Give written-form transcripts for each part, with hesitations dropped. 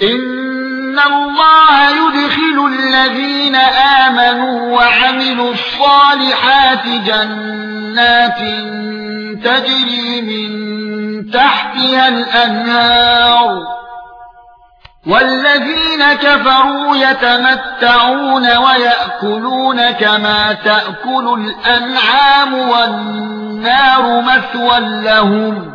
إن الله يدخل الذين آمنوا وعملوا الصالحات جنات تجري من تحتها الأنهار والذين كفروا يتمتعون ويأكلون كما تأكل الأنعام والنار مثوى لهم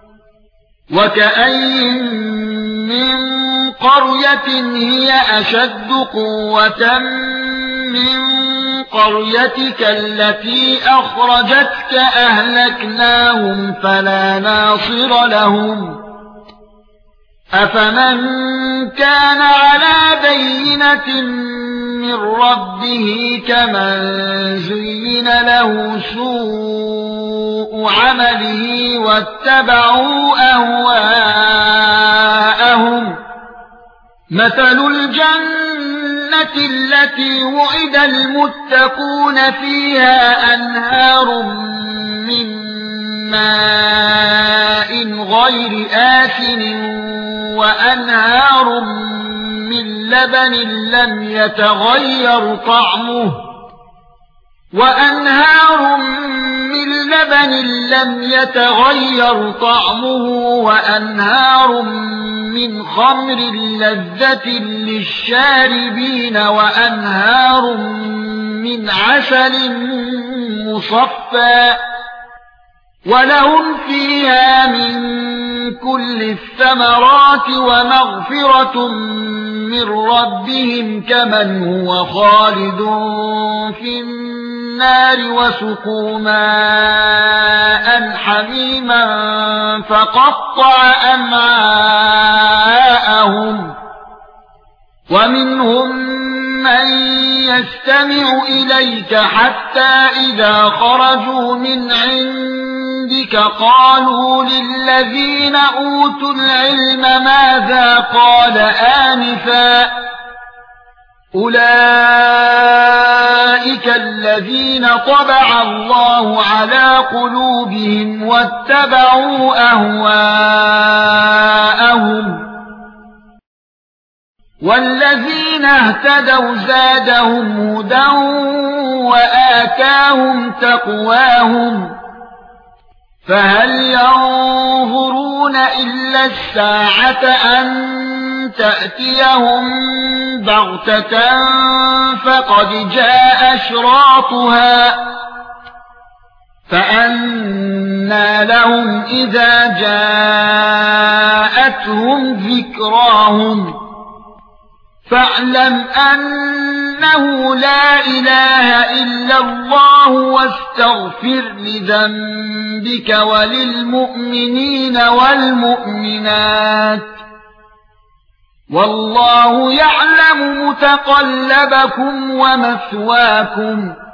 وكأين من قرية هي أشد قوة من قريتك التي أخرجتك أهلكناهم فلا ناصر لهم أفمن كان على بينة من ربه كمن زين له سوء عمله واتبعوا أهواءهم مثل الجنة التي وعد المتقون فيها أنهار من ماء غير آسن وأنهار من لبن لم يتغير طعمه وأنهار من خمر لذة للشاربين وأنهار من عسل مصفى ولهم فيها من كل الثمرات ومغفرة من ربهم كمن هو خالد في النار وسقوا ماء حميما فقطع أمعاءهم ومنهم من يستمع إليك حتى إذا خرجوا من عندك قالوا للذين أوتوا العلم ماذا قال آنفا أولئك الذين طبع الله على قلوبهم واتبعوا أهواءهم والذين اهتدوا زادهم هدى وآتاهم تقواهم فهل ينظرون إلا الساعة أن تأتيهم بغتة فقد جاء أشراطها فأنى لهم إذا جاءتهم ذكراهم فاعلم أنه لا إله إلا الله واستغفر لذنبك وللمؤمنين والمؤمنات والله يعلم متقلبكم ومثواكم